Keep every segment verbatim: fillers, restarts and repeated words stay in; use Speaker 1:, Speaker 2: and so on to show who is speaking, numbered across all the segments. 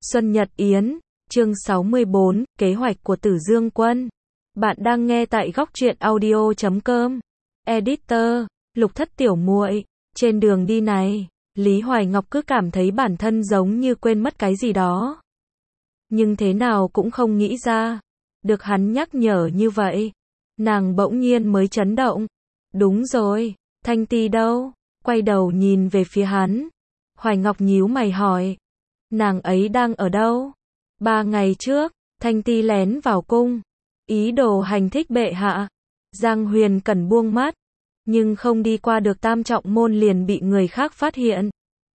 Speaker 1: Xuân Nhật Yến, chương sáu mươi bốn, kế hoạch của Tử Dương Quân. Bạn đang nghe tại góc truyện audio chấm com. Editor, Lục Thất tiểu muội. Trên đường đi này, Lý Hoài Ngọc cứ cảm thấy bản thân giống như quên mất cái gì đó. Nhưng thế nào cũng không nghĩ ra. Được hắn nhắc nhở như vậy, nàng bỗng nhiên mới chấn động. Đúng rồi, Thanh Ti đâu? Quay đầu nhìn về phía hắn. Hoài Ngọc nhíu mày hỏi. Nàng ấy đang ở đâu? Ba ngày trước, Thanh Ti lén vào cung, ý đồ hành thích bệ hạ. Giang Huyền Cẩn buông mắt, nhưng không đi qua được Tam Trọng Môn liền bị người khác phát hiện.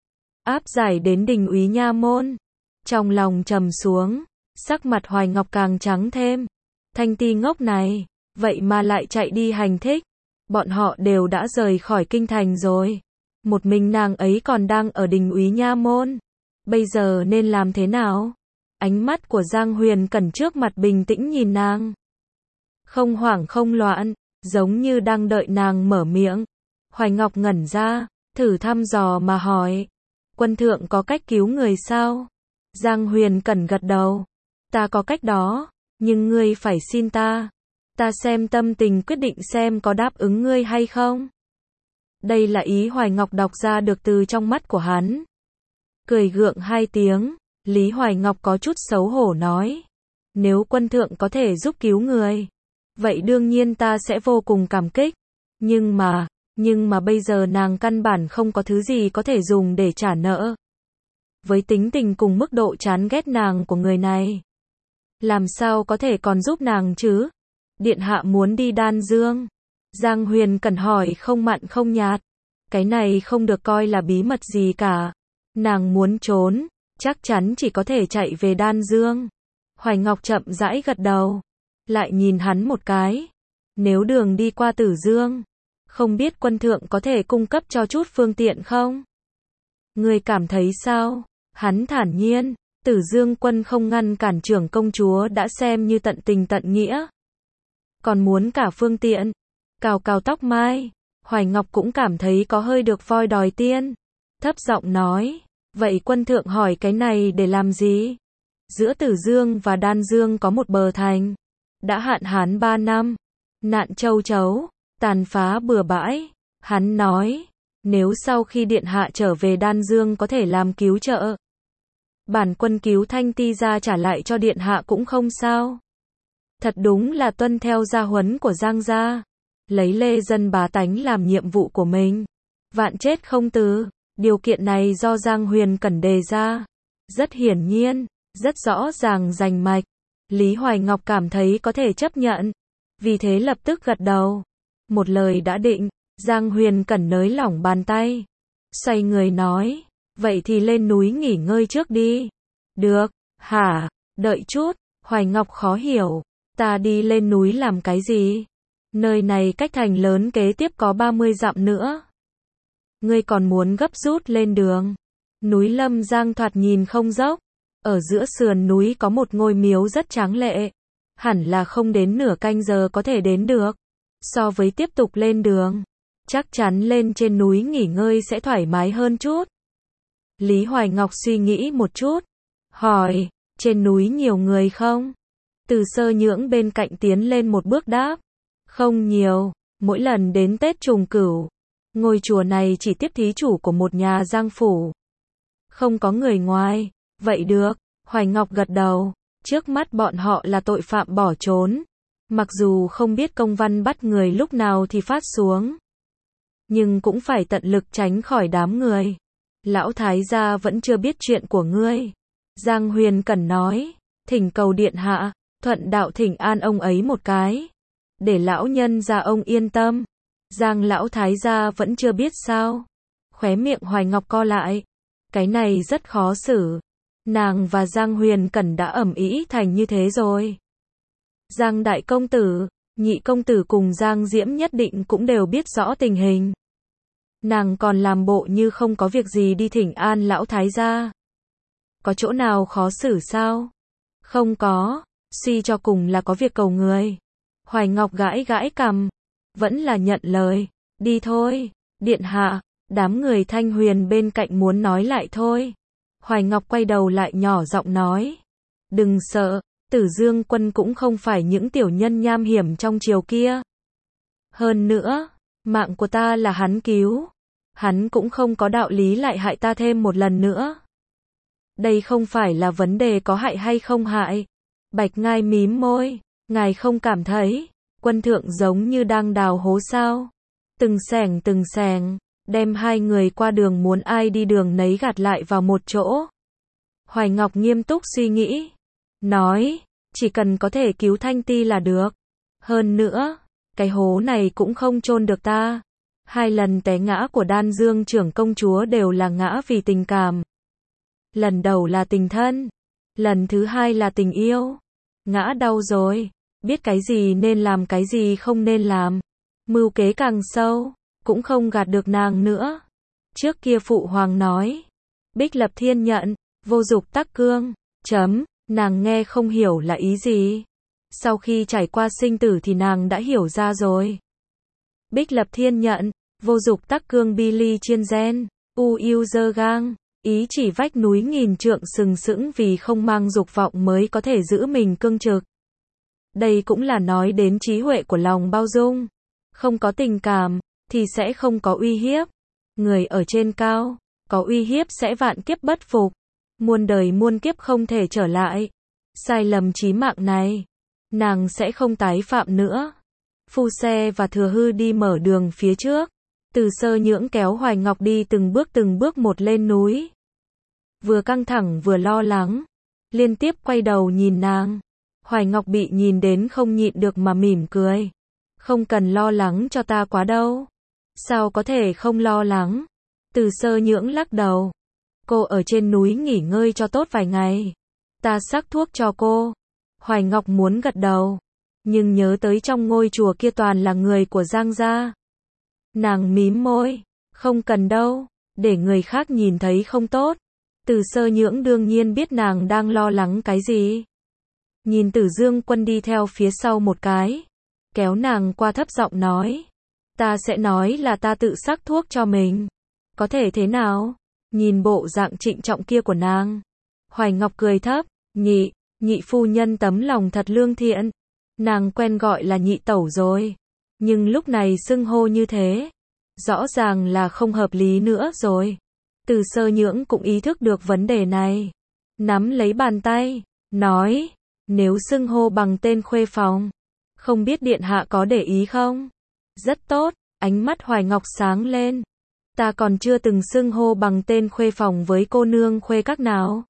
Speaker 1: Áp giải đến Đình Úy Nha Môn. Trong lòng trầm xuống, sắc mặt Hoài Ngọc càng trắng thêm. Thanh Ti ngốc này, vậy mà lại chạy đi hành thích. Bọn họ đều đã rời khỏi kinh thành rồi. Một mình nàng ấy còn đang ở Đình Úy Nha Môn. Bây giờ nên làm thế nào? Ánh mắt của Giang Huyền Cẩn trước mặt bình tĩnh nhìn nàng. Không hoảng không loạn, giống như đang đợi nàng mở miệng. Hoài Ngọc ngẩn ra, thử thăm dò mà hỏi. Quân thượng có cách cứu người sao? Giang Huyền Cẩn gật đầu. Ta có cách đó, nhưng ngươi phải xin ta. Ta xem tâm tình quyết định xem có đáp ứng ngươi hay không. Đây là ý Hoài Ngọc đọc ra được từ trong mắt của hắn. Cười gượng hai tiếng, Lý Hoài Ngọc có chút xấu hổ nói. Nếu quân thượng có thể giúp cứu người, vậy đương nhiên ta sẽ vô cùng cảm kích. Nhưng mà, nhưng mà bây giờ nàng căn bản không có thứ gì có thể dùng để trả nợ. Với tính tình cùng mức độ chán ghét nàng của người này, làm sao có thể còn giúp nàng chứ? Điện hạ muốn đi Đan Dương. Giang Huyền Cẩn hỏi không mặn không nhạt. Cái này không được coi là bí mật gì cả. Nàng muốn trốn, chắc chắn chỉ có thể chạy về Đan Dương. Hoài Ngọc chậm rãi gật đầu, lại nhìn hắn một cái. Nếu đường đi qua Tử Dương, không biết quân thượng có thể cung cấp cho chút phương tiện không? Ngươi cảm thấy sao? Hắn thản nhiên, Tử Dương Quân không ngăn cản trưởng công chúa đã xem như tận tình tận nghĩa. Còn muốn cả phương tiện. Cào cào tóc mai, Hoài Ngọc cũng cảm thấy có hơi được voi đòi tiên. Thấp giọng nói, vậy quân thượng hỏi cái này để làm gì? Giữa Tử Dương và Đan Dương có một bờ thành, đã hạn hán ba năm, nạn châu chấu, tàn phá bừa bãi. Hắn nói, nếu sau khi điện hạ trở về Đan Dương có thể làm cứu trợ, bản quân cứu Thanh Ti ra trả lại cho điện hạ cũng không sao. Thật đúng là tuân theo gia huấn của Giang gia, lấy lê dân bá tánh làm nhiệm vụ của mình, vạn chết không từ. Điều kiện này do Giang Huyền Cẩn đề ra, rất hiển nhiên, rất rõ ràng rành mạch. Lý Hoài Ngọc cảm thấy có thể chấp nhận, vì thế lập tức gật đầu. Một lời đã định, Giang Huyền Cẩn nới lỏng bàn tay, xoay người nói, vậy thì lên núi nghỉ ngơi trước đi. Được, hả? Đợi chút. Hoài Ngọc khó hiểu, ta đi lên núi làm cái gì? Nơi này cách thành lớn kế tiếp có ba mươi dặm nữa. Ngươi còn muốn gấp rút lên đường. Núi Lâm Giang thoạt nhìn không dốc. Ở giữa sườn núi có một ngôi miếu rất tráng lệ. Hẳn là không đến nửa canh giờ có thể đến được. So với tiếp tục lên đường, chắc chắn lên trên núi nghỉ ngơi sẽ thoải mái hơn chút. Lý Hoài Ngọc suy nghĩ một chút, hỏi, trên núi nhiều người không? Từ Sơ Nhưỡng bên cạnh tiến lên một bước đáp, không nhiều, mỗi lần đến Tết Trùng Cửu, ngôi chùa này chỉ tiếp thí chủ của một nhà Giang phủ. Không có người ngoài. Vậy được, Hoài Ngọc gật đầu. Trước mắt bọn họ là tội phạm bỏ trốn. Mặc dù không biết công văn bắt người lúc nào thì phát xuống, nhưng cũng phải tận lực tránh khỏi đám người. Lão thái gia vẫn chưa biết chuyện của ngươi. Giang Huyền Cẩn nói, thỉnh cầu điện hạ, thuận đạo thỉnh an ông ấy một cái, để lão nhân gia ông yên tâm. Giang lão thái gia vẫn chưa biết sao? Khóe miệng Hoài Ngọc co lại. Cái này rất khó xử. Nàng và Giang Huyền Cẩn đã ầm ĩ thành như thế rồi. Giang đại công tử, nhị công tử cùng Giang Diễm nhất định cũng đều biết rõ tình hình. Nàng còn làm bộ như không có việc gì đi thỉnh an lão thái gia. Có chỗ nào khó xử sao? Không có, suy cho cùng là có việc cầu người. Hoài Ngọc gãi gãi cằm, vẫn là nhận lời. Đi thôi, điện hạ. Đám người Thanh Huyền bên cạnh muốn nói lại thôi. Hoài Ngọc quay đầu lại nhỏ giọng nói. Đừng sợ, Tử Dương Quân cũng không phải những tiểu nhân nham hiểm trong triều kia. Hơn nữa, mạng của ta là hắn cứu. Hắn cũng không có đạo lý lại hại ta thêm một lần nữa. Đây không phải là vấn đề có hại hay không hại. Bạch Ngai mím môi, ngài không cảm thấy, Quân thượng giống như đang đào hố sao? Từng xẻng từng xẻng, đem hai người qua đường muốn ai đi đường nấy gạt lại vào một chỗ. Hoài Ngọc nghiêm túc suy nghĩ, nói, chỉ cần có thể cứu Thanh Ti là được. Hơn nữa, cái hố này cũng không chôn được ta. Hai lần té ngã của Đan Dương trưởng công chúa đều là ngã vì tình cảm. Lần đầu là tình thân, lần thứ hai là tình yêu. Ngã đau rồi, biết cái gì nên làm cái gì không nên làm. Mưu kế càng sâu, cũng không gạt được nàng nữa. Trước kia phụ hoàng nói, Bích Lập Thiên nhận, vô dục tắc cương, chấm, nàng nghe không hiểu là ý gì. Sau khi trải qua sinh tử thì nàng đã hiểu ra rồi. Bích Lập Thiên nhận, vô dục tắc cương bi ly chiên gen, u yêu dơ gang, ý chỉ vách núi nghìn trượng sừng sững vì không mang dục vọng mới có thể giữ mình cương trực. Đây cũng là nói đến trí huệ của lòng bao dung. Không có tình cảm, thì sẽ không có uy hiếp. Người ở trên cao, có uy hiếp sẽ vạn kiếp bất phục. Muôn đời muôn kiếp không thể trở lại. Sai lầm chí mạng này, nàng sẽ không tái phạm nữa. Phu Xe và Thừa Hư đi mở đường phía trước. Từ Sơ Nhưỡng kéo Hoài Ngọc đi từng bước từng bước một lên núi. Vừa căng thẳng vừa lo lắng, liên tiếp quay đầu nhìn nàng. Hoài Ngọc bị nhìn đến không nhịn được mà mỉm cười. Không cần lo lắng cho ta quá đâu. Sao có thể không lo lắng? Từ Sơ Nhưỡng lắc đầu. Cô ở trên núi nghỉ ngơi cho tốt vài ngày. Ta sắc thuốc cho cô. Hoài Ngọc muốn gật đầu, nhưng nhớ tới trong ngôi chùa kia toàn là người của Giang gia. Nàng mím môi. Không cần đâu, để người khác nhìn thấy không tốt. Từ Sơ Nhưỡng đương nhiên biết nàng đang lo lắng cái gì. Nhìn Tử Dương Quân đi theo phía sau một cái, kéo nàng qua thấp giọng nói. Ta sẽ nói là ta tự sắc thuốc cho mình. Có thể thế nào? Nhìn bộ dạng trịnh trọng kia của nàng. Hoài Ngọc cười thấp. Nhị, nhị phu nhân tấm lòng thật lương thiện. Nàng quen gọi là nhị tẩu rồi. Nhưng lúc này xưng hô như thế, rõ ràng là không hợp lý nữa rồi. Từ Sơ Nhưỡng cũng ý thức được vấn đề này. Nắm lấy bàn tay, nói. Nếu xưng hô bằng tên khuê phòng, không biết điện hạ có để ý không? Rất tốt, ánh mắt Hoài Ngọc sáng lên. Ta còn chưa từng xưng hô bằng tên khuê phòng với cô nương khuê các nào.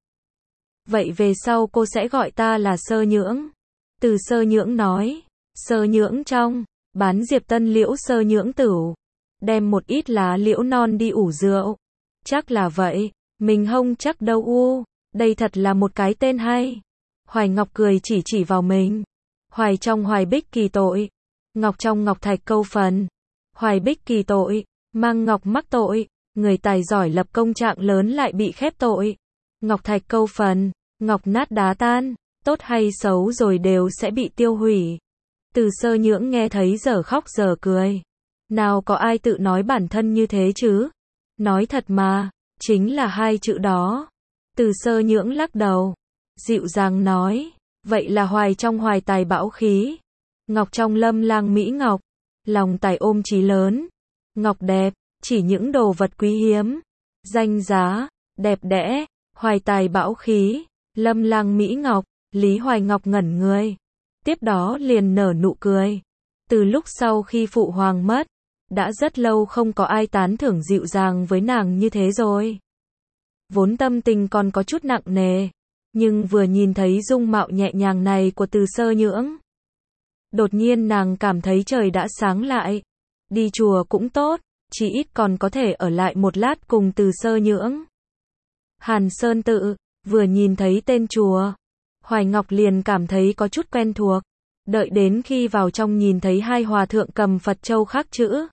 Speaker 1: Vậy về sau cô sẽ gọi ta là Sơ Nhưỡng. Từ Sơ Nhưỡng nói. Sơ Nhưỡng trong, bán Diệp Tân liễu Sơ Nhưỡng tửu. Đem một ít lá liễu non đi ủ rượu. Chắc là vậy, mình không chắc đâu u. Đây thật là một cái tên hay. Hoài Ngọc cười chỉ chỉ vào mình. Hoài trong Hoài Bích kỳ tội. Ngọc trong Ngọc Thạch câu phần. Hoài Bích kỳ tội. Mang Ngọc mắc tội. Người tài giỏi lập công trạng lớn lại bị khép tội. Ngọc Thạch câu phần. Ngọc nát đá tan. Tốt hay xấu rồi đều sẽ bị tiêu hủy. Từ Sơ Nhưỡng nghe thấy giờ khóc giờ cười. Nào có ai tự nói bản thân như thế chứ? Nói thật mà, chính là hai chữ đó. Từ Sơ Nhưỡng lắc đầu. Dịu dàng nói, vậy là Hoài trong Hoài tài bão khí. Ngọc trong Lâm lang mỹ ngọc. Lòng tài ôm chí lớn. Ngọc đẹp, chỉ những đồ vật quý hiếm. Danh giá, đẹp đẽ, Hoài tài bão khí. Lâm lang mỹ ngọc, Lý Hoài Ngọc ngẩn người. Tiếp đó liền nở nụ cười. Từ lúc sau khi phụ hoàng mất, đã rất lâu không có ai tán thưởng dịu dàng với nàng như thế rồi. Vốn tâm tình còn có chút nặng nề, nhưng vừa nhìn thấy dung mạo nhẹ nhàng này của Từ Sơ Nhưỡng, đột nhiên nàng cảm thấy trời đã sáng lại. Đi chùa cũng tốt, chỉ ít còn có thể ở lại một lát cùng Từ Sơ Nhưỡng. Hàn Sơn Tự, vừa nhìn thấy tên chùa, Hoài Ngọc liền cảm thấy có chút quen thuộc. Đợi đến khi vào trong nhìn thấy hai hòa thượng cầm Phật châu khắc chữ,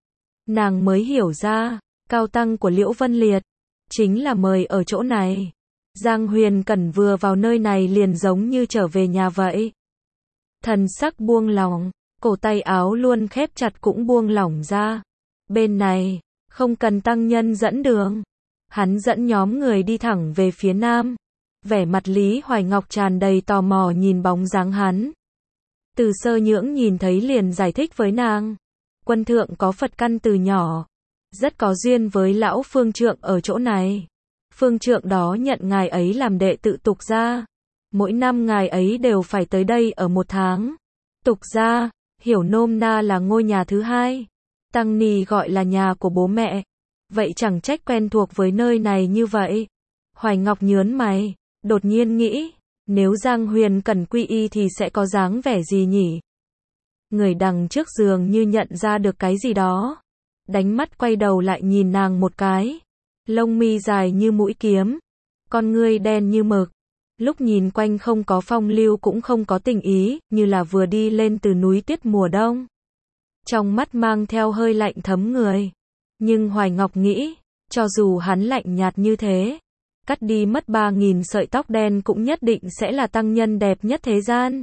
Speaker 1: nàng mới hiểu ra, cao tăng của Liễu Vân Liệt chính là mời ở chỗ này. Giang Huyền Cẩn vừa vào nơi này liền giống như trở về nhà vậy. Thần sắc buông lỏng, cổ tay áo luôn khép chặt cũng buông lỏng ra. Bên này, không cần tăng nhân dẫn đường. Hắn dẫn nhóm người đi thẳng về phía nam. Vẻ mặt Lý Hoài Ngọc tràn đầy tò mò nhìn bóng dáng hắn. Từ Sơ Nhưỡng nhìn thấy liền giải thích với nàng. Quân thượng có Phật căn từ nhỏ. Rất có duyên với lão phương trượng ở chỗ này. Phương trượng đó nhận ngài ấy làm đệ tự tục gia. Mỗi năm ngài ấy đều phải tới đây ở một tháng. Tục gia, hiểu nôm na là ngôi nhà thứ hai. Tăng ni gọi là nhà của bố mẹ. Vậy chẳng trách quen thuộc với nơi này như vậy. Hoài Ngọc nhớn mày, đột nhiên nghĩ, nếu Giang Huyền cần quy y thì sẽ có dáng vẻ gì nhỉ? Người đằng trước giường như nhận ra được cái gì đó. Đánh mắt quay đầu lại nhìn nàng một cái. Lông mi dài như mũi kiếm. Con ngươi đen như mực. Lúc nhìn quanh không có phong lưu cũng không có tình ý, như là vừa đi lên từ núi tuyết mùa đông. Trong mắt mang theo hơi lạnh thấm người. Nhưng Hoài Ngọc nghĩ, cho dù hắn lạnh nhạt như thế, cắt đi mất ba nghìn sợi tóc đen cũng nhất định sẽ là tăng nhân đẹp nhất thế gian.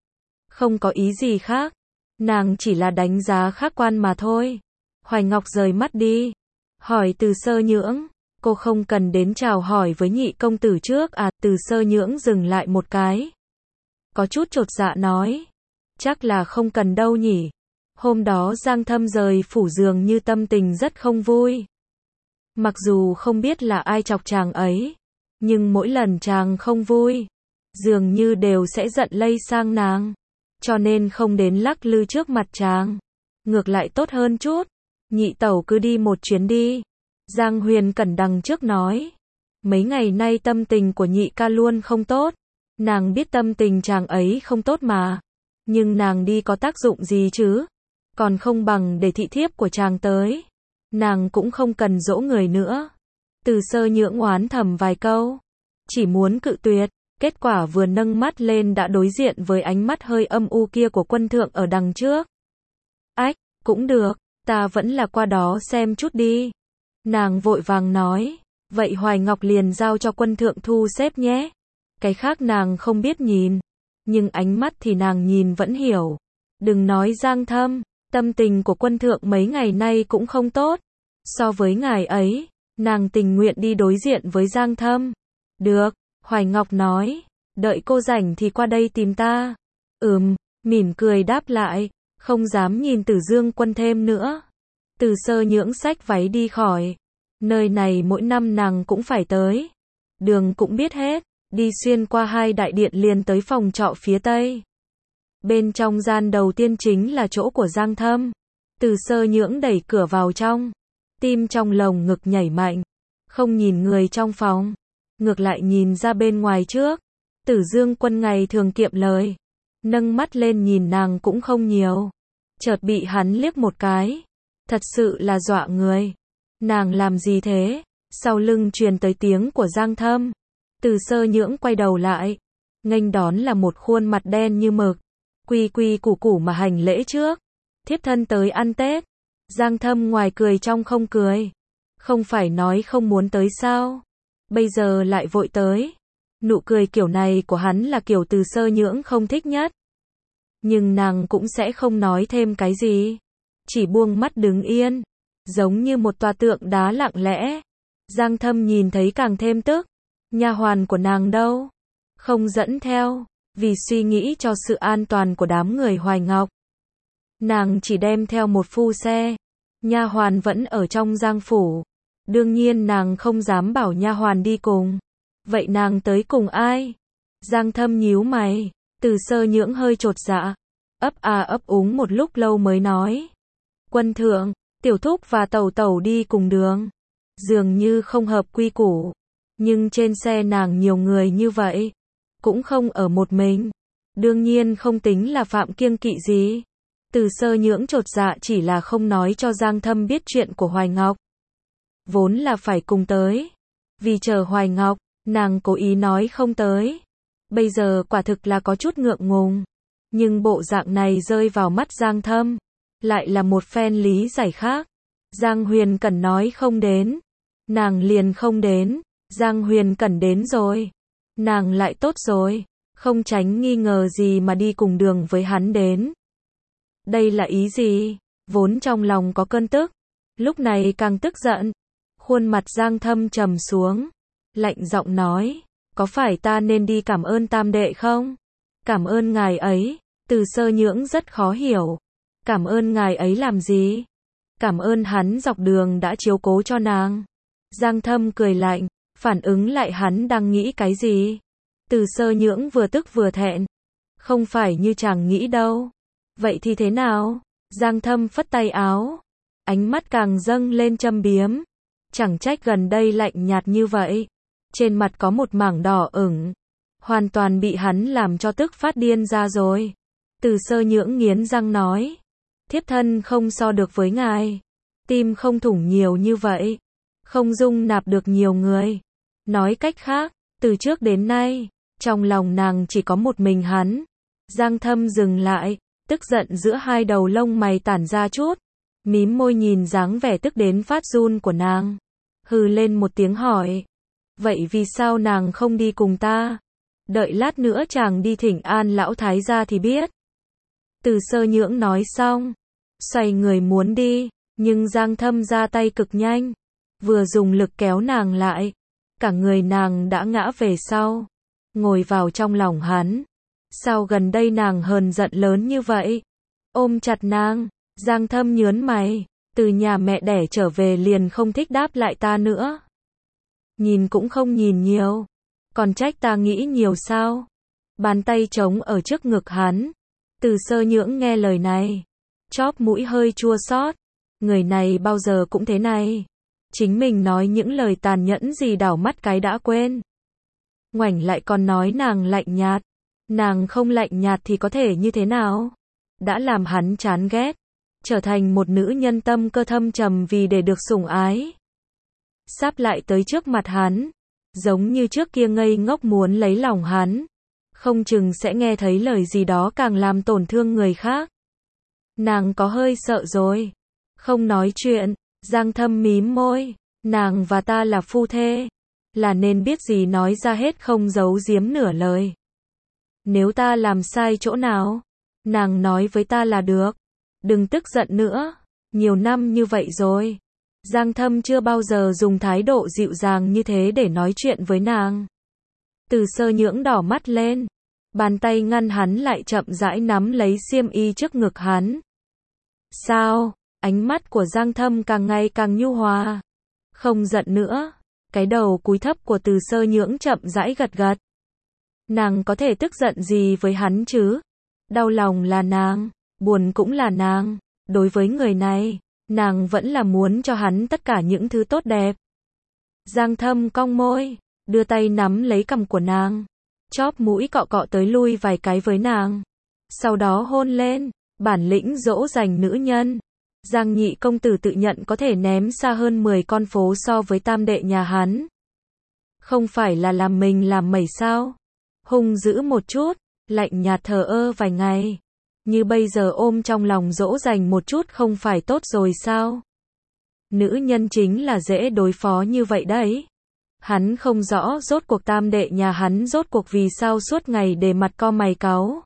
Speaker 1: Không có ý gì khác, nàng chỉ là đánh giá khách quan mà thôi. Hoài Ngọc rời mắt đi, hỏi Từ Sơ Nhưỡng, cô không cần đến chào hỏi với nhị công tử trước à? Từ Sơ Nhưỡng dừng lại một cái, có chút chột dạ nói, chắc là không cần đâu nhỉ. Hôm đó Giang Thâm rời phủ dường như tâm tình rất không vui. Mặc dù không biết là ai chọc chàng ấy, nhưng mỗi lần chàng không vui, dường như đều sẽ giận lây sang nàng. Cho nên không đến lắc lư trước mặt chàng. Ngược lại tốt hơn chút. Nhị tẩu cứ đi một chuyến đi. Giang Huyền Cẩn đằng trước nói. Mấy ngày nay tâm tình của nhị ca luôn không tốt. Nàng biết tâm tình chàng ấy không tốt mà. Nhưng nàng đi có tác dụng gì chứ? Còn không bằng để thị thiếp của chàng tới. Nàng cũng không cần dỗ người nữa. Từ Sơ Nhưỡng oán thầm vài câu. Chỉ muốn cự tuyệt. Kết quả vừa nâng mắt lên đã đối diện với ánh mắt hơi âm u kia của quân thượng ở đằng trước. Ách, cũng được, ta vẫn là qua đó xem chút đi. Nàng vội vàng nói. Vậy Hoài Ngọc liền giao cho quân thượng thu xếp nhé. Cái khác nàng không biết nhìn. Nhưng ánh mắt thì nàng nhìn vẫn hiểu. Đừng nói Giang Thâm, tâm tình của quân thượng mấy ngày nay cũng không tốt. So với ngài ấy, nàng tình nguyện đi đối diện với Giang Thâm. Được, Hoài Ngọc nói, đợi cô rảnh thì qua đây tìm ta. Ừm, mỉm cười đáp lại, không dám nhìn Tử Dương Quân thêm nữa. Từ Sơ Nhưỡng xách váy đi khỏi. Nơi này mỗi năm nàng cũng phải tới. Đường cũng biết hết, đi xuyên qua hai đại điện liền tới phòng trọ phía tây. Bên trong gian đầu tiên chính là chỗ của Giang Thâm. Từ Sơ Nhưỡng đẩy cửa vào trong. Tim trong lồng ngực nhảy mạnh. Không nhìn người trong phòng. Ngược lại nhìn ra bên ngoài trước. Tử Dương Quân ngày thường kiệm lời. Nâng mắt lên nhìn nàng cũng không nhiều. Chợt bị hắn liếc một cái. Thật sự là dọa người. Nàng làm gì thế? Sau lưng truyền tới tiếng của Giang Thâm. Từ Sơ Nhưỡng quay đầu lại. Nghênh đón là một khuôn mặt đen như mực. Quy quy củ củ mà hành lễ trước. Thiếp thân tới ăn Tết. Giang Thâm ngoài cười trong không cười. Không phải nói không muốn tới sao? Bây giờ lại vội tới. Nụ cười kiểu này của hắn là kiểu Từ Sơ Nhưỡng không thích nhất. Nhưng nàng cũng sẽ không nói thêm cái gì. Chỉ buông mắt đứng yên. Giống như một tòa tượng đá lặng lẽ. Giang Thâm nhìn thấy càng thêm tức. Nha hoàn của nàng đâu? Không dẫn theo. Vì suy nghĩ cho sự an toàn của đám người Hoài Ngọc. Nàng chỉ đem theo một phu xe. Nha hoàn vẫn ở trong Giang phủ. Đương nhiên nàng không dám bảo nha hoàn đi cùng. Vậy nàng tới cùng ai? Giang Thâm nhíu mày. Từ Sơ Nhưỡng hơi chột dạ. Ấp à ấp úng một lúc lâu mới nói. Quân thượng, tiểu thúc và tẩu tẩu đi cùng đường. Dường như không hợp quy củ. Nhưng trên xe nàng nhiều người như vậy. Cũng không ở một mình. Đương nhiên không tính là phạm kiêng kỵ gì. Từ Sơ Nhưỡng chột dạ chỉ là không nói cho Giang Thâm biết chuyện của Hoài Ngọc. Vốn là phải cùng tới. Vì chờ Hoài Ngọc, nàng cố ý nói không tới. Bây giờ quả thực là có chút ngượng ngùng. Nhưng bộ dạng này rơi vào mắt Giang Thâm. Lại là một phen lý giải khác. Giang Huyền Cẩn nói không đến. Nàng liền không đến. Giang Huyền Cẩn đến rồi. Nàng lại tốt rồi. Không tránh nghi ngờ gì mà đi cùng đường với hắn đến. Đây là ý gì? Vốn trong lòng có cơn tức. Lúc này càng tức giận. Khuôn mặt Giang Thâm trầm xuống, lạnh giọng nói, có phải ta nên đi cảm ơn tam đệ không? Cảm ơn ngài ấy, Từ Sơ Nhưỡng rất khó hiểu. Cảm ơn ngài ấy làm gì? Cảm ơn hắn dọc đường đã chiếu cố cho nàng. Giang Thâm cười lạnh, phản ứng lại hắn đang nghĩ cái gì? Từ Sơ Nhưỡng vừa tức vừa thẹn. Không phải như chàng nghĩ đâu. Vậy thì thế nào? Giang Thâm phất tay áo, ánh mắt càng dâng lên châm biếm. Chẳng trách gần đây lạnh nhạt như vậy. Trên mặt có một mảng đỏ ửng, hoàn toàn bị hắn làm cho tức phát điên ra rồi. Từ Sơ Nhưỡng nghiến răng nói, thiếp thân không so được với ngài. Tim không thủng nhiều như vậy, không dung nạp được nhiều người. Nói cách khác, từ trước đến nay, trong lòng nàng chỉ có một mình hắn. Giang Thâm dừng lại, tức giận giữa hai đầu lông mày tản ra chút, mím môi nhìn dáng vẻ tức đến phát run của nàng. Hừ lên một tiếng hỏi, vậy vì sao nàng không đi cùng ta? Đợi lát nữa chàng đi thỉnh an lão thái gia thì biết. Từ Sơ Nhưỡng nói xong, xoay người muốn đi, nhưng Giang Thâm ra tay cực nhanh, vừa dùng lực kéo nàng lại, cả người nàng đã ngã về sau, ngồi vào trong lòng hắn. Sao gần đây nàng hờn giận lớn như vậy? Ôm chặt nàng, Giang Thâm nhớn mày, từ nhà mẹ đẻ trở về liền không thích đáp lại ta nữa. Nhìn cũng không nhìn nhiều, còn trách ta nghĩ nhiều sao? Bàn tay trống ở trước ngực hắn. Từ Sơ Nhưỡng nghe lời này, chóp mũi hơi chua xót. Người này bao giờ cũng thế này. Chính mình nói những lời tàn nhẫn gì đảo mắt cái đã quên. Ngoảnh lại còn nói nàng lạnh nhạt. Nàng không lạnh nhạt thì có thể như thế nào? Đã làm hắn chán ghét, trở thành một nữ nhân tâm cơ thâm trầm vì để được sủng ái. Sắp lại tới trước mặt hắn, giống như trước kia ngây ngốc muốn lấy lòng hắn, không chừng sẽ nghe thấy lời gì đó càng làm tổn thương người khác. Nàng có hơi sợ rồi, không nói chuyện. Giang Thâm mím môi, nàng và ta là phu thê, là nên biết gì nói ra hết, không giấu giếm nửa lời. Nếu ta làm sai chỗ nào, nàng nói với ta là được, đừng tức giận nữa. Nhiều năm như vậy rồi, Giang Thâm chưa bao giờ dùng thái độ dịu dàng như thế để nói chuyện với nàng. Từ Sơ Nhưỡng đỏ mắt lên, bàn tay ngăn hắn lại, chậm rãi nắm lấy xiêm y trước ngực hắn. Sao? Ánh mắt của Giang Thâm càng ngày càng nhu hòa. Không giận nữa. Cái đầu cúi thấp của Từ Sơ Nhưỡng chậm rãi gật gật. Nàng có thể tức giận gì với hắn chứ? Đau lòng là nàng, buồn cũng là nàng. Đối với người này, nàng vẫn là muốn cho hắn tất cả những thứ tốt đẹp. Giang Thâm cong môi, đưa tay nắm lấy cằm của nàng, chóp mũi cọ cọ tới lui vài cái với nàng. Sau đó hôn lên, bản lĩnh dỗ dành nữ nhân. Giang nhị công tử tự nhận có thể ném xa hơn mười con phố so với tam đệ nhà hắn. Không phải là làm mình làm mẩy sao? Hung dữ một chút, lạnh nhạt thờ ơ vài ngày. Như bây giờ ôm trong lòng dỗ dành một chút không phải tốt rồi sao? Nữ nhân chính là dễ đối phó như vậy đấy. Hắn không rõ rốt cuộc tam đệ nhà hắn rốt cuộc vì sao suốt ngày để mặt co mày cáu.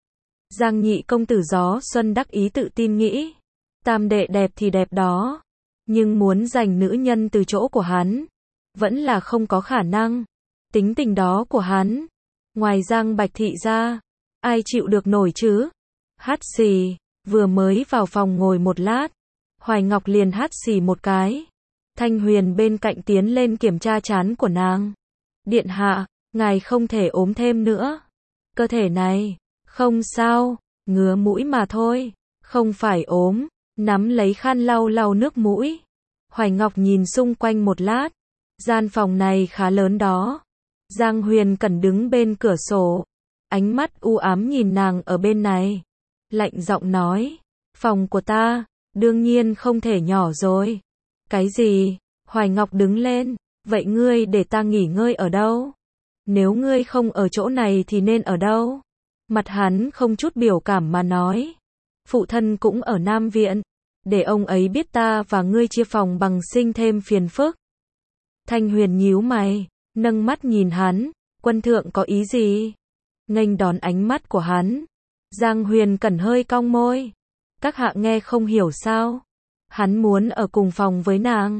Speaker 1: Giang nhị công tử gió xuân đắc ý tự tin nghĩ. Tam đệ đẹp thì đẹp đó, nhưng muốn giành nữ nhân từ chỗ của hắn, vẫn là không có khả năng. Tính tình đó của hắn, ngoài Giang Bạch Thị ra, ai chịu được nổi chứ? Hát xì, vừa mới vào phòng ngồi một lát, Hoài Ngọc liền hát xì một cái. Thanh Huyền bên cạnh tiến lên kiểm tra trán của nàng. Điện hạ, ngài không thể ốm thêm nữa. Cơ thể này, không sao, ngứa mũi mà thôi, không phải ốm. Nắm lấy khăn lau lau nước mũi. Hoài Ngọc nhìn xung quanh một lát. Gian phòng này khá lớn đó. Giang Huyền Cẩn đứng bên cửa sổ, ánh mắt u ám nhìn nàng ở bên này. Lạnh giọng nói, phòng của ta, đương nhiên không thể nhỏ rồi. Cái gì? Hoài Ngọc đứng lên, vậy ngươi để ta nghỉ ngơi ở đâu? Nếu ngươi không ở chỗ này thì nên ở đâu? Mặt hắn không chút biểu cảm mà nói. Phụ thân cũng ở Nam Viện, để ông ấy biết ta và ngươi chia phòng bằng sinh thêm phiền phức. Thanh Huyền nhíu mày, nâng mắt nhìn hắn, quân thượng có ý gì? Nghênh đón ánh mắt của hắn. Giang Huyền Cẩn hơi cong môi. Các hạ nghe không hiểu sao? Hắn muốn ở cùng phòng với nàng.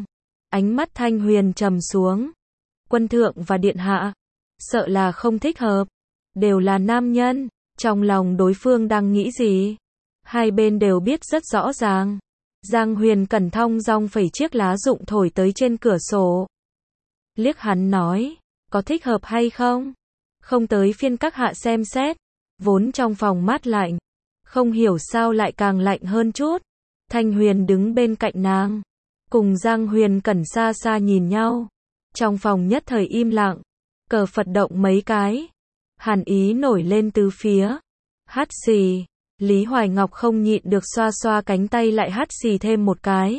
Speaker 1: Ánh mắt Thanh Huyền trầm xuống. Quân thượng và điện hạ, sợ là không thích hợp. Đều là nam nhân, trong lòng đối phương đang nghĩ gì? Hai bên đều biết rất rõ ràng. Giang Huyền Cẩn thong dong phẩy chiếc lá rụng thổi tới trên cửa sổ. Liếc hắn nói, có thích hợp hay không? Không tới phiên các hạ xem xét. Vốn trong phòng mát lạnh, không hiểu sao lại càng lạnh hơn chút. Thanh Huyền đứng bên cạnh nàng, cùng Giang Huyền Cẩn xa xa nhìn nhau. Trong phòng nhất thời im lặng, cờ Phật động mấy cái. Hàn ý nổi lên tứ phía. Hắt xì, Lý Hoài Ngọc không nhịn được xoa xoa cánh tay lại hắt xì thêm một cái.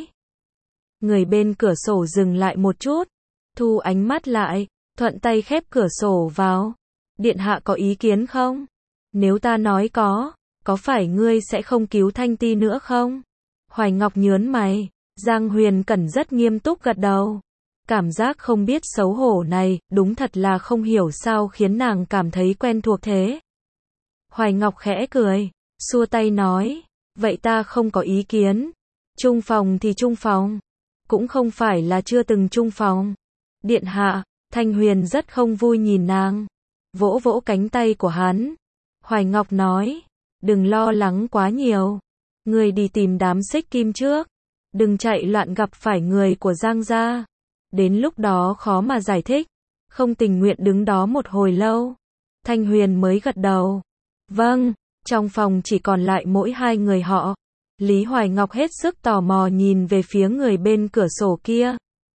Speaker 1: Người bên cửa sổ dừng lại một chút, thu ánh mắt lại, thuận tay khép cửa sổ vào. Điện hạ có ý kiến không? Nếu ta nói có, có phải ngươi sẽ không cứu Thanh Ti nữa không? Hoài Ngọc nhớn mày, Giang Huyền Cẩn rất nghiêm túc gật đầu. Cảm giác không biết xấu hổ này, đúng thật là không hiểu sao khiến nàng cảm thấy quen thuộc thế. Hoài Ngọc khẽ cười, xua tay nói, vậy ta không có ý kiến. Chung phòng thì chung phòng, cũng không phải là chưa từng chung phòng. Điện hạ, Thanh Huyền rất không vui nhìn nàng, vỗ vỗ cánh tay của hắn. Hoài Ngọc nói, đừng lo lắng quá nhiều. Ngươi đi tìm đám Xích Kim trước. Đừng chạy loạn gặp phải người của Giang gia. Đến lúc đó khó mà giải thích. Không tình nguyện đứng đó một hồi lâu. Thanh Huyền mới gật đầu. Vâng, trong phòng chỉ còn lại mỗi hai người họ. Lý Hoài Ngọc hết sức tò mò nhìn về phía người bên cửa sổ kia.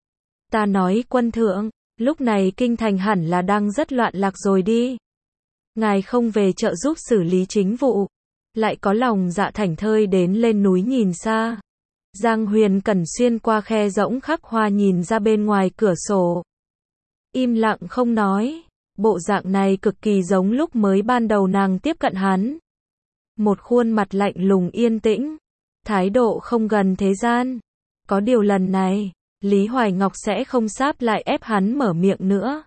Speaker 1: Ta nói quân thượng, lúc này kinh thành hẳn là đang rất loạn lạc rồi đi. Ngài không về trợ giúp xử lý chính vụ, lại có lòng dạ thảnh thơi đến lên núi nhìn xa. Giang Huyền Cẩn xuyên qua khe rỗng khắc hoa nhìn ra bên ngoài cửa sổ. Im lặng không nói, bộ dạng này cực kỳ giống lúc mới ban đầu nàng tiếp cận hắn. Một khuôn mặt lạnh lùng yên tĩnh, thái độ không gần thế gian. Có điều lần này, Lý Hoài Ngọc sẽ không sáp lại ép hắn mở miệng nữa.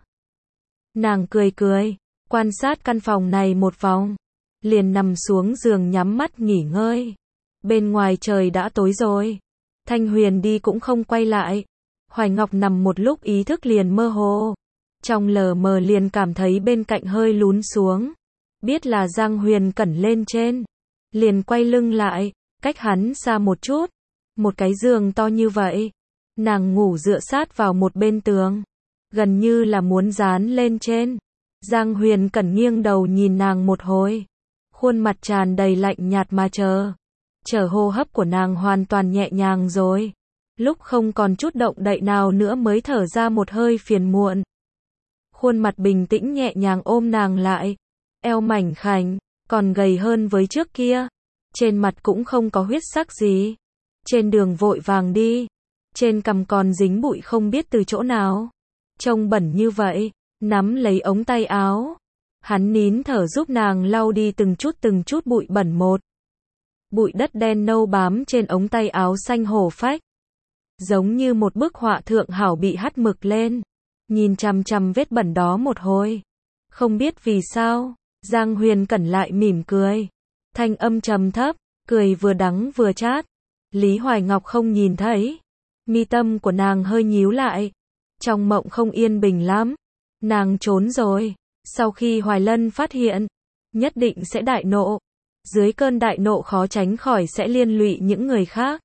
Speaker 1: Nàng cười cười, quan sát căn phòng này một vòng, liền nằm xuống giường nhắm mắt nghỉ ngơi. Bên ngoài trời đã tối rồi. Thanh Huyền đi cũng không quay lại. Hoài Ngọc nằm một lúc ý thức liền mơ hồ. Trong lờ mờ liền cảm thấy bên cạnh hơi lún xuống. Biết là Giang Huyền Cẩn lên trên. Liền quay lưng lại, cách hắn xa một chút. Một cái giường to như vậy. Nàng ngủ dựa sát vào một bên tường. Gần như là muốn dán lên trên. Giang Huyền Cẩn nghiêng đầu nhìn nàng một hồi. Khuôn mặt tràn đầy lạnh nhạt mà chờ. Chờ hô hấp của nàng hoàn toàn nhẹ nhàng rồi. Lúc không còn chút động đậy nào nữa mới thở ra một hơi phiền muộn. Khuôn mặt bình tĩnh nhẹ nhàng ôm nàng lại. Eo mảnh khảnh, còn gầy hơn với trước kia. Trên mặt cũng không có huyết sắc gì. Trên đường vội vàng đi. Trên cằm còn dính bụi không biết từ chỗ nào. Trông bẩn như vậy, nắm lấy ống tay áo. Hắn nín thở giúp nàng lau đi từng chút từng chút bụi bẩn một. Bụi đất đen nâu bám trên ống tay áo xanh hổ phách. Giống như một bức họa thượng hảo bị hắt mực lên. Nhìn chằm chằm vết bẩn đó một hồi. Không biết vì sao, Giang Huyền Cẩn lại mỉm cười. Thanh âm trầm thấp, cười vừa đắng vừa chát. Lý Hoài Ngọc không nhìn thấy. Mi tâm của nàng hơi nhíu lại. Trong mộng không yên bình lắm. Nàng trốn rồi. Sau khi Hoài Lân phát hiện, nhất định sẽ đại nộ. Dưới cơn đại nộ khó tránh khỏi sẽ liên lụy những người khác.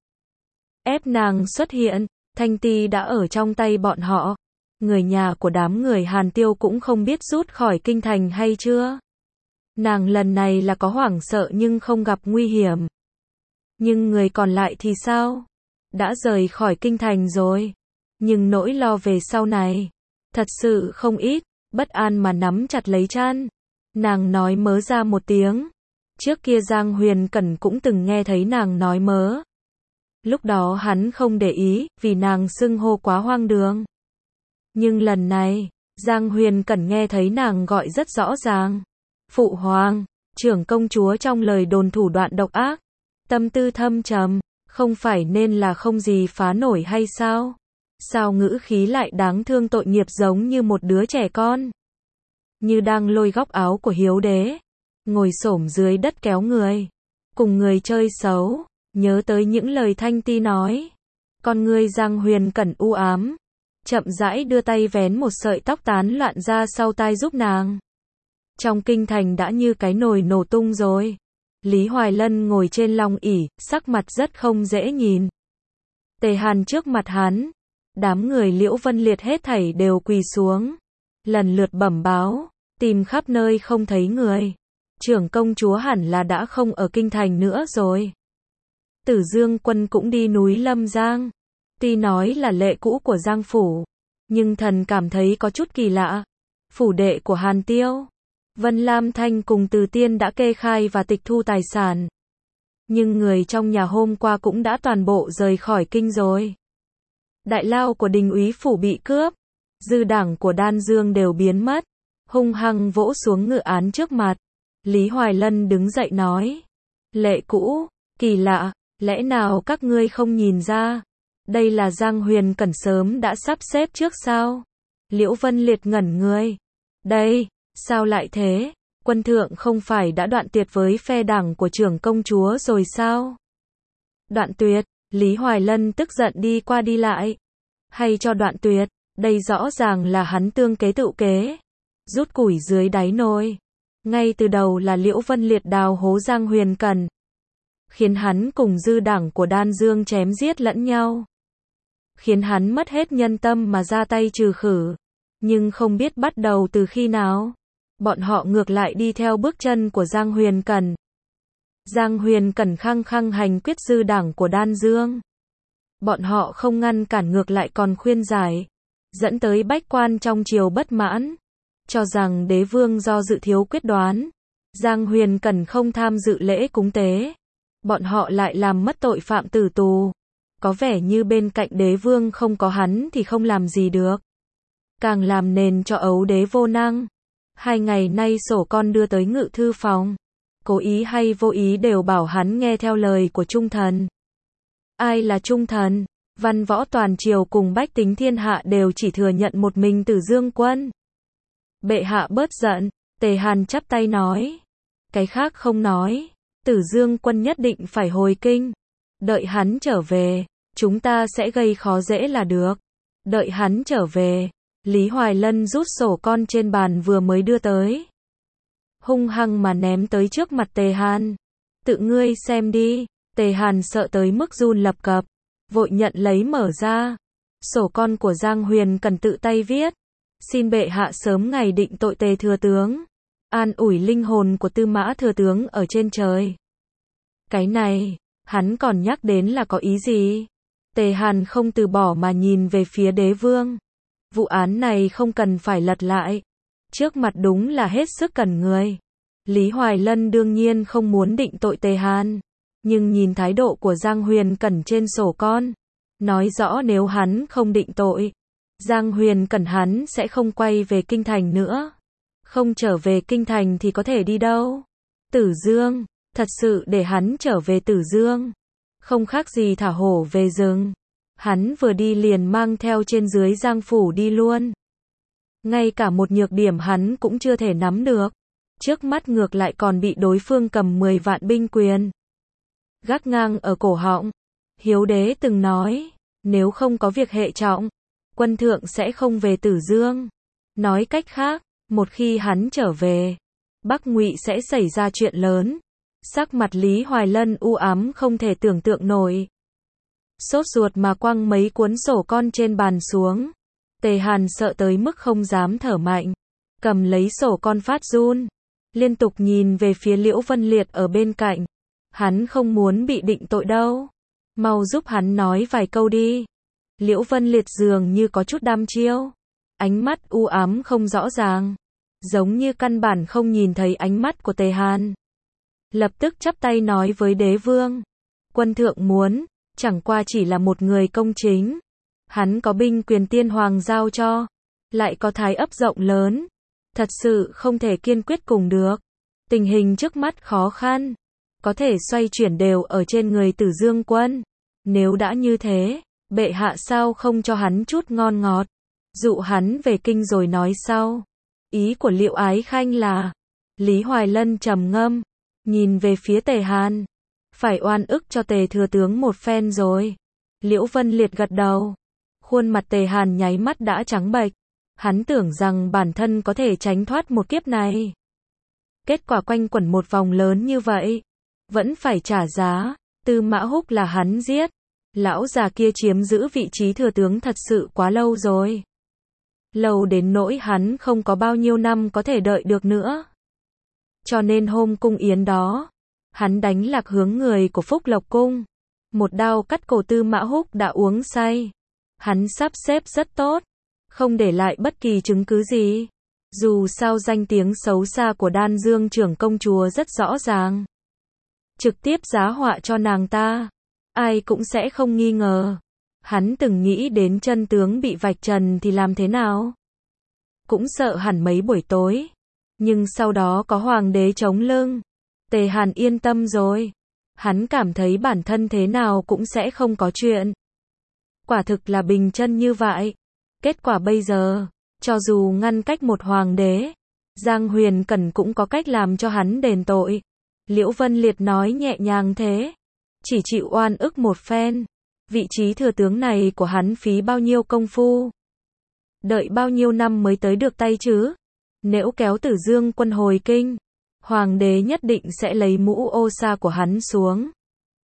Speaker 1: Ép nàng xuất hiện, Thanh Ti đã ở trong tay bọn họ. Người nhà của đám người Hàn Tiêu cũng không biết rút khỏi kinh thành hay chưa. Nàng lần này là có hoảng sợ nhưng không gặp nguy hiểm. Nhưng người còn lại thì sao? Đã rời khỏi kinh thành rồi. Nhưng nỗi lo về sau này, thật sự không ít. Bất an mà nắm chặt lấy chăn. Nàng nói mớ ra một tiếng. Trước kia Giang Huyền Cẩn cũng từng nghe thấy nàng nói mớ. Lúc đó hắn không để ý, vì nàng xưng hô quá hoang đường. Nhưng lần này, Giang Huyền Cẩn nghe thấy nàng gọi rất rõ ràng. Phụ hoàng, trưởng công chúa trong lời đồn thủ đoạn độc ác. Tâm tư thâm trầm, không phải nên là không gì phá nổi hay sao? Sao ngữ khí lại đáng thương tội nghiệp giống như một đứa trẻ con? Như đang lôi góc áo của Hiếu Đế. Ngồi xổm dưới đất kéo người. Cùng người chơi xấu. Nhớ tới những lời Thanh Ti nói. Con ngươi Giang Huyền Cẩn u ám, chậm rãi đưa tay vén một sợi tóc tán loạn ra sau tai giúp nàng. Trong kinh thành đã như cái nồi nổ tung rồi. Lý Hoài Lân ngồi trên long ỷ, sắc mặt rất không dễ nhìn. Tề Hàn trước mặt hắn, đám người Liễu Vân Liệt hết thảy đều quỳ xuống, lần lượt bẩm báo, tìm khắp nơi không thấy người. Trưởng công chúa hẳn là đã không ở kinh thành nữa rồi. Tử Dương Quân cũng đi núi Lâm Giang. Tuy nói là lệ cũ của Giang phủ, nhưng thần cảm thấy có chút kỳ lạ. Phủ đệ của Hàn Tiêu, Vân Lam Thanh cùng Từ Tiên đã kê khai và tịch thu tài sản. Nhưng người trong nhà hôm qua cũng đã toàn bộ rời khỏi kinh rồi. Đại lao của Đình úy phủ bị cướp, dư đảng của Đan Dương đều biến mất. Hung hăng vỗ xuống ngự án trước mặt. Lý Hoài Lân đứng dậy nói, lệ cũ, kỳ lạ, lẽ nào các ngươi không nhìn ra? Đây là Giang Huyền Cẩn sớm đã sắp xếp trước sao? Liễu Vân Liệt ngẩn người. Đây, sao lại thế? Quân thượng không phải đã đoạn tuyệt với phe đảng của trưởng công chúa rồi sao? Đoạn tuyệt, Lý Hoài Lân tức giận đi qua đi lại. Hay cho đoạn tuyệt, đây rõ ràng là hắn tương kế tự kế. Rút củi dưới đáy nồi. Ngay từ đầu là Liễu Vân Liệt đào hố Giang Huyền Cẩn, khiến hắn cùng dư đảng của Đan Dương chém giết lẫn nhau, khiến hắn mất hết nhân tâm mà ra tay trừ khử. Nhưng không biết bắt đầu từ khi nào, bọn họ ngược lại đi theo bước chân của Giang Huyền Cẩn. Giang Huyền Cẩn khăng khăng hành quyết dư đảng của Đan Dương. Bọn họ không ngăn cản, ngược lại còn khuyên giải, dẫn tới bách quan trong triều bất mãn, cho rằng đế vương do dự thiếu quyết đoán. Giang Huyền Cẩn không tham dự lễ cúng tế, bọn họ lại làm mất tội phạm tử tù. Có vẻ như bên cạnh đế vương không có hắn thì không làm gì được, càng làm nền cho ấu đế vô năng. Hai ngày nay sổ con đưa tới ngự thư phòng, cố ý hay vô ý đều bảo hắn nghe theo lời của trung thần. Ai là trung thần? Văn võ toàn triều cùng bách tính thiên hạ đều chỉ thừa nhận một mình Tử Dương Quân. Bệ hạ bớt giận, Tề Hàn chắp tay nói. Cái khác không nói, Tử Dương Quân nhất định phải hồi kinh. Đợi hắn trở về, chúng ta sẽ gây khó dễ là được. Đợi hắn trở về, Lý Hoài Lân rút sổ con trên bàn vừa mới đưa tới, hung hăng mà ném tới trước mặt Tề Hàn. Tự ngươi xem đi. Tề Hàn sợ tới mức run lập cập, vội nhận lấy mở ra. Sổ con của Giang Huyền Cẩn tự tay viết. Xin bệ hạ sớm ngày định tội Tề thừa tướng, an ủi linh hồn của Tư Mã thừa tướng ở trên trời. Cái này, hắn còn nhắc đến là có ý gì? Tề Hàn không từ bỏ mà nhìn về phía đế vương. Vụ án này không cần phải lật lại. Trước mặt đúng là hết sức cần người. Lý Hoài Lân đương nhiên không muốn định tội Tề Hàn, nhưng nhìn thái độ của Giang Huyền Cẩn trên sổ con, nói rõ nếu hắn không định tội, Giang Huyền Cẩn hắn sẽ không quay về kinh thành nữa. Không trở về kinh thành thì có thể đi đâu? Tử Dương, thật sự để hắn trở về Tử Dương, không khác gì thả hổ về rừng. Hắn vừa đi liền mang theo trên dưới Giang phủ đi luôn. Ngay cả một nhược điểm hắn cũng chưa thể nắm được. Trước mắt ngược lại còn bị đối phương cầm mười vạn binh quyền gác ngang ở cổ họng. Hiếu đế từng nói, nếu không có việc hệ trọng, quân thượng sẽ không về Tử Dương. Nói cách khác, một khi hắn trở về, Bắc Ngụy sẽ xảy ra chuyện lớn. Sắc mặt Lý Hoài Lân u ám không thể tưởng tượng nổi. Sốt ruột mà quăng mấy cuốn sổ con trên bàn xuống. Tề Hàn sợ tới mức không dám thở mạnh, cầm lấy sổ con phát run, liên tục nhìn về phía Liễu Vân Liệt ở bên cạnh. Hắn không muốn bị định tội đâu, mau giúp hắn nói vài câu đi. Liễu Vân Liệt dường như có chút đăm chiêu, ánh mắt u ám không rõ ràng, giống như căn bản không nhìn thấy ánh mắt của Tề Hàn. Lập tức chắp tay nói với đế vương, quân thượng muốn, chẳng qua chỉ là một người công chính. Hắn có binh quyền tiên hoàng giao cho, lại có thái ấp rộng lớn, thật sự không thể kiên quyết cùng được. Tình hình trước mắt khó khăn, có thể xoay chuyển đều ở trên người Tử Dương Quân. Nếu đã như thế, bệ hạ sao không cho hắn chút ngon ngọt, dụ hắn về kinh rồi nói sau. Ý của Liệu Ái Khanh là, Lý Hoài Lân trầm ngâm, nhìn về phía Tề Hàn, phải oan ức cho Tề thừa tướng một phen rồi. Liễu Vân Liệt gật đầu. Khuôn mặt Tề Hàn nháy mắt đã trắng bệch. Hắn tưởng rằng bản thân có thể tránh thoát một kiếp này. Kết quả quanh quẩn một vòng lớn như vậy. Vẫn phải trả giá. Tư Mã Húc là hắn giết. Lão già kia chiếm giữ vị trí thừa tướng thật sự quá lâu rồi. Lâu đến nỗi hắn không có bao nhiêu năm có thể đợi được nữa. Cho nên hôm cung yến đó, hắn đánh lạc hướng người của Phúc Lộc Cung. Một đao cắt cổ Tư Mã Húc đã uống say. Hắn sắp xếp rất tốt, không để lại bất kỳ chứng cứ gì. Dù sao danh tiếng xấu xa của Đan Dương trưởng công chúa rất rõ ràng. Trực tiếp giá họa cho nàng ta, ai cũng sẽ không nghi ngờ. Hắn từng nghĩ đến chân tướng bị vạch trần thì làm thế nào. Cũng sợ hẳn mấy buổi tối. Nhưng sau đó có hoàng đế chống lưng. Tề Hàn yên tâm rồi. Hắn cảm thấy bản thân thế nào cũng sẽ không có chuyện. Quả thực là bình chân như vậy. Kết quả bây giờ, cho dù ngăn cách một hoàng đế, Giang Huyền Cẩn cũng có cách làm cho hắn đền tội. Liễu Vân Liệt nói nhẹ nhàng thế. Chỉ chịu oan ức một phen. Vị trí thừa tướng này của hắn phí bao nhiêu công phu. Đợi bao nhiêu năm mới tới được tay chứ. Nếu kéo Tử Dương Quân hồi kinh, hoàng đế nhất định sẽ lấy mũ ô sa của hắn xuống.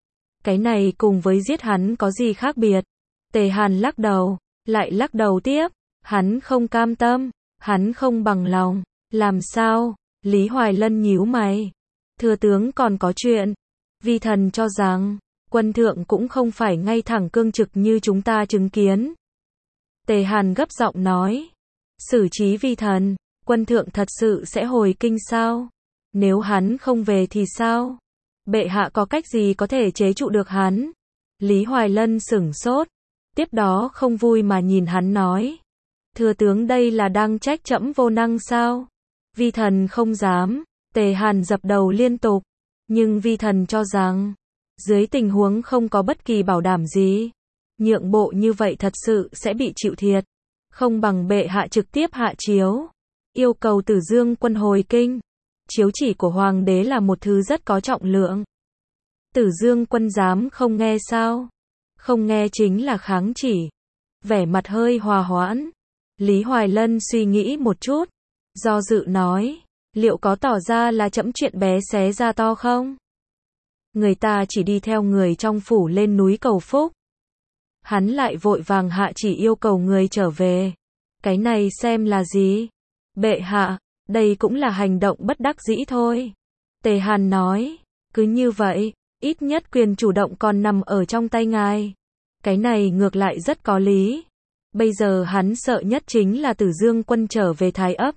Speaker 1: Cái này cùng với giết hắn có gì khác biệt. Tề Hàn lắc đầu, lại lắc đầu tiếp. Hắn không cam tâm, hắn không bằng lòng. Làm sao? Lý Hoài Lân nhíu mày. Thừa tướng còn có chuyện. Vi thần cho rằng, quân thượng cũng không phải ngay thẳng cương trực như chúng ta chứng kiến. Tề Hàn gấp giọng nói. Xử trí vi thần, quân thượng thật sự sẽ hồi kinh sao? Nếu hắn không về thì sao? Bệ hạ có cách gì có thể chế trụ được hắn? Lý Hoài Lân sửng sốt. Tiếp đó không vui mà nhìn hắn nói. Thừa tướng đây là đang trách trẫm vô năng sao? Vi thần không dám. Tề Hàn dập đầu liên tục. Nhưng vi thần cho rằng, dưới tình huống không có bất kỳ bảo đảm gì, nhượng bộ như vậy thật sự sẽ bị chịu thiệt. Không bằng bệ hạ trực tiếp hạ chiếu. Yêu cầu Tử Dương Quân hồi kinh. Chiếu chỉ của hoàng đế là một thứ rất có trọng lượng. Tử Dương Quân dám không nghe sao? Không nghe chính là kháng chỉ. Vẻ mặt hơi hòa hoãn. Lý Hoài Lân suy nghĩ một chút. Do dự nói. Liệu có tỏ ra là trẫm chuyện bé xé ra to không? Người ta chỉ đi theo người trong phủ lên núi cầu phúc. Hắn lại vội vàng hạ chỉ yêu cầu người trở về. Cái này xem là gì? Bệ hạ, đây cũng là hành động bất đắc dĩ thôi. Tề Hàn nói, cứ như vậy, ít nhất quyền chủ động còn nằm ở trong tay ngài. Cái này ngược lại rất có lý. Bây giờ hắn sợ nhất chính là Tử Dương Quân trở về Thái Ấp.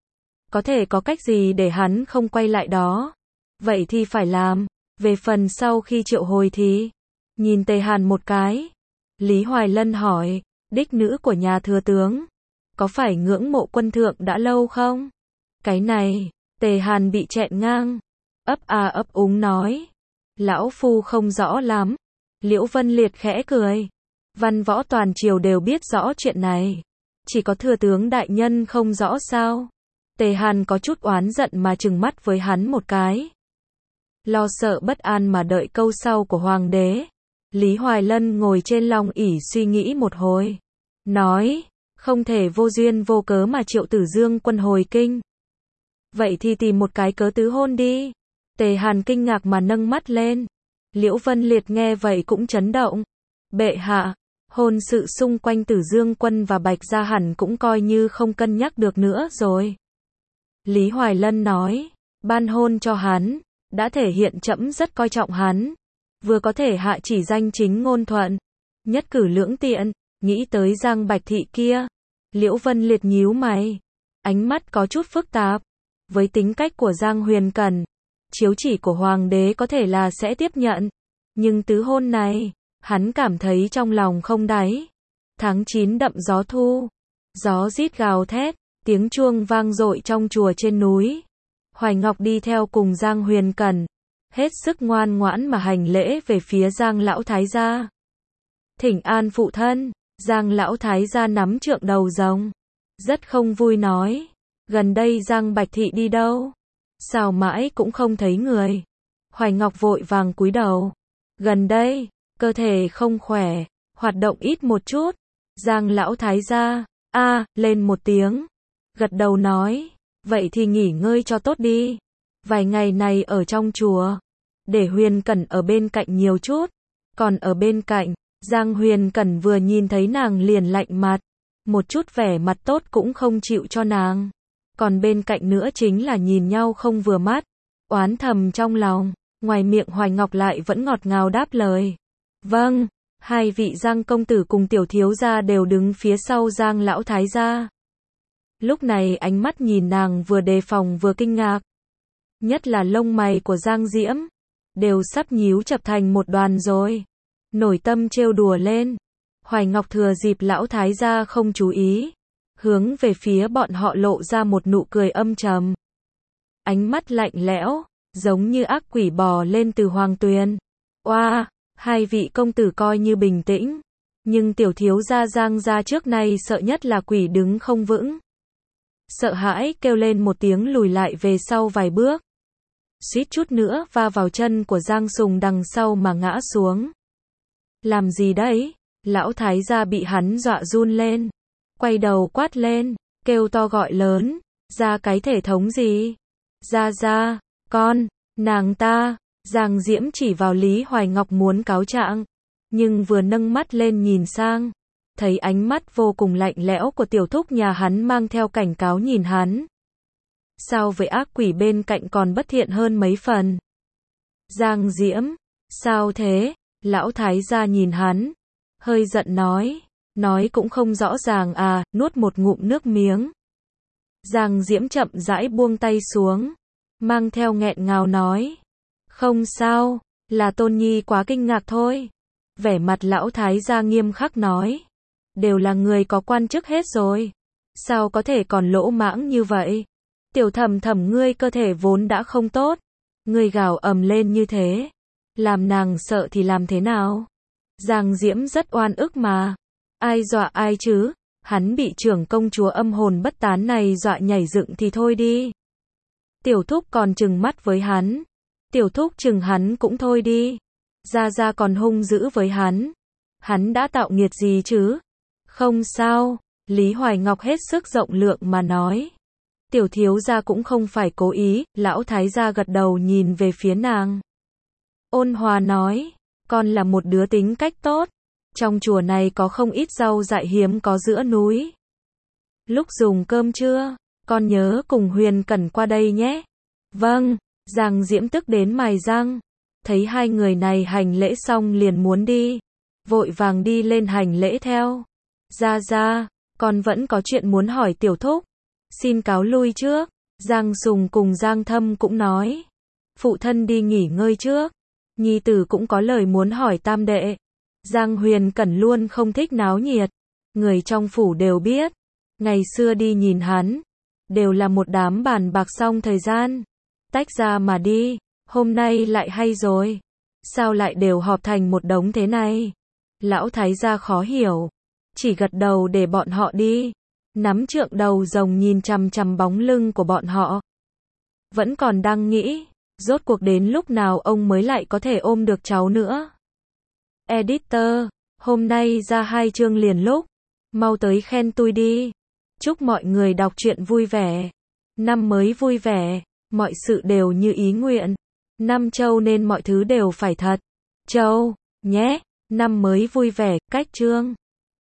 Speaker 1: Có thể có cách gì để hắn không quay lại đó? Vậy thì phải làm. Về phần sau khi triệu hồi thì, nhìn Tề Hàn một cái. Lý Hoài Lân hỏi, đích nữ của nhà thừa tướng, có phải ngưỡng mộ quân thượng đã lâu không? Cái này, Tề Hàn bị chẹn ngang, ấp a ấp úng nói, lão phu không rõ lắm. Liễu Vân Liệt khẽ cười, văn võ toàn triều đều biết rõ chuyện này, chỉ có thừa tướng đại nhân không rõ sao? Tề Hàn có chút oán giận mà trừng mắt với hắn một cái. Lo sợ bất an mà đợi câu sau của hoàng đế. Lý Hoài Lân ngồi trên long ỷ suy nghĩ một hồi. Nói, không thể vô duyên vô cớ mà triệu Tử Dương Quân hồi kinh. Vậy thì tìm một cái cớ tứ hôn đi. Tề Hàn kinh ngạc mà nâng mắt lên. Liễu Vân Liệt nghe vậy cũng chấn động. Bệ hạ, hôn sự xung quanh Tử Dương Quân và Bạch Gia hẳn cũng coi như không cân nhắc được nữa rồi. Lý Hoài Lân nói, ban hôn cho hắn, đã thể hiện trẫm rất coi trọng hắn. Vừa có thể hạ chỉ danh chính ngôn thuận, nhất cử lưỡng tiện. Nghĩ tới Giang Bạch Thị kia, Liễu Vân Liệt nhíu mày, ánh mắt có chút phức tạp. Với tính cách của Giang Huyền Cẩn, chiếu chỉ của hoàng đế có thể là sẽ tiếp nhận, nhưng tứ hôn này, hắn cảm thấy trong lòng không đáy. Tháng chín đậm gió thu, gió rít gào thét, tiếng chuông vang dội trong chùa trên núi. Hoài Ngọc đi theo cùng Giang Huyền Cẩn, hết sức ngoan ngoãn mà hành lễ về phía Giang lão thái gia. Thỉnh an phụ thân. Giang lão thái gia nắm trượng đầu rồng, rất không vui nói, gần đây Giang Bạch Thị đi đâu? Sao mãi cũng không thấy người? Hoài Ngọc vội vàng cúi đầu, gần đây, cơ thể không khỏe, hoạt động ít một chút. Giang lão thái gia, a, lên một tiếng. Gật đầu nói, vậy thì nghỉ ngơi cho tốt đi. Vài ngày này ở trong chùa, để Huyền Cẩn ở bên cạnh nhiều chút. Còn ở bên cạnh, Giang Huyền Cẩn vừa nhìn thấy nàng liền lạnh mặt. Một chút vẻ mặt tốt cũng không chịu cho nàng. Còn bên cạnh nữa chính là nhìn nhau không vừa mắt. Oán thầm trong lòng, ngoài miệng Hoài Ngọc lại vẫn ngọt ngào đáp lời. Vâng, hai vị Giang công tử cùng tiểu thiếu gia đều đứng phía sau Giang lão thái gia. Lúc này ánh mắt nhìn nàng vừa đề phòng vừa kinh ngạc. Nhất là lông mày của Giang Diễm, đều sắp nhíu chập thành một đoàn rồi. Nổi tâm trêu đùa lên. Hoài Ngọc thừa dịp lão thái gia không chú ý, hướng về phía bọn họ lộ ra một nụ cười âm trầm. Ánh mắt lạnh lẽo, giống như ác quỷ bò lên từ hoàng tuyền. Oa, hai vị công tử coi như bình tĩnh, nhưng tiểu thiếu gia Giang gia trước nay sợ nhất là quỷ đứng không vững. Sợ hãi kêu lên một tiếng lùi lại về sau vài bước. Suýt chút nữa va vào chân của Giang Sùng đằng sau mà ngã xuống. Làm gì đấy? Lão thái gia bị hắn dọa run lên. Quay đầu quát lên, kêu to gọi lớn, ra cái thể thống gì? Ra ra, con, nàng ta. Giang Diễm chỉ vào Lý Hoài Ngọc muốn cáo trạng, nhưng vừa nâng mắt lên nhìn sang, thấy ánh mắt vô cùng lạnh lẽo của tiểu thúc nhà hắn mang theo cảnh cáo nhìn hắn. Sao với ác quỷ bên cạnh còn bất thiện hơn mấy phần? Giang Diễm, sao thế? Lão thái gia nhìn hắn, hơi giận nói, nói cũng không rõ ràng à, nuốt một ngụm nước miếng. Giang Diễm chậm rãi buông tay xuống, mang theo nghẹn ngào nói, không sao, là Tôn Nhi quá kinh ngạc thôi. Vẻ mặt lão thái gia nghiêm khắc nói, đều là người có quan chức hết rồi, sao có thể còn lỗ mãng như vậy? Tiểu Thầm Thầm ngươi cơ thể vốn đã không tốt, ngươi gào ầm lên như thế, làm nàng sợ thì làm thế nào? Giang Diễm rất oan ức mà, ai dọa ai chứ? Hắn bị trưởng công chúa âm hồn bất tán này dọa nhảy dựng thì thôi đi. Tiểu thúc còn trừng mắt với hắn, tiểu thúc trừng hắn cũng thôi đi. Gia Gia còn hung dữ với hắn, hắn đã tạo nghiệt gì chứ? Không sao, Lý Hoài Ngọc hết sức rộng lượng mà nói. Tiểu thiếu gia cũng không phải cố ý. Lão thái gia gật đầu nhìn về phía nàng, ôn hòa nói, con là một đứa tính cách tốt, trong chùa này có không ít rau dại hiếm có giữa núi. Lúc dùng cơm trưa, con nhớ cùng Huyền Cẩn qua đây nhé. Vâng. Giang Diễm tức đến mài răng, thấy hai người này hành lễ xong liền muốn đi, vội vàng đi lên hành lễ theo. Gia Gia, con vẫn có chuyện muốn hỏi tiểu thúc, xin cáo lui trước. Giang Sùng cùng Giang Thâm cũng nói, phụ thân đi nghỉ ngơi trước, nhi tử cũng có lời muốn hỏi tam đệ. Giang Huyền Cẩn luôn không thích náo nhiệt, người trong phủ đều biết, ngày xưa đi nhìn hắn, đều là một đám bàn bạc xong thời gian, tách ra mà đi, hôm nay lại hay rồi, sao lại đều họp thành một đống thế này? Lão thái gia khó hiểu, chỉ gật đầu để bọn họ đi, nắm trượng đầu rồng nhìn chằm chằm bóng lưng của bọn họ. Vẫn còn đang nghĩ, rốt cuộc đến lúc nào ông mới lại có thể ôm được cháu nữa. Editor, hôm nay ra hai chương liền lúc, mau tới khen tui đi. Chúc mọi người đọc truyện vui vẻ, năm mới vui vẻ, mọi sự đều như ý nguyện. Năm Châu nên mọi thứ đều phải thật Châu nhé. Năm mới vui vẻ, cách chương.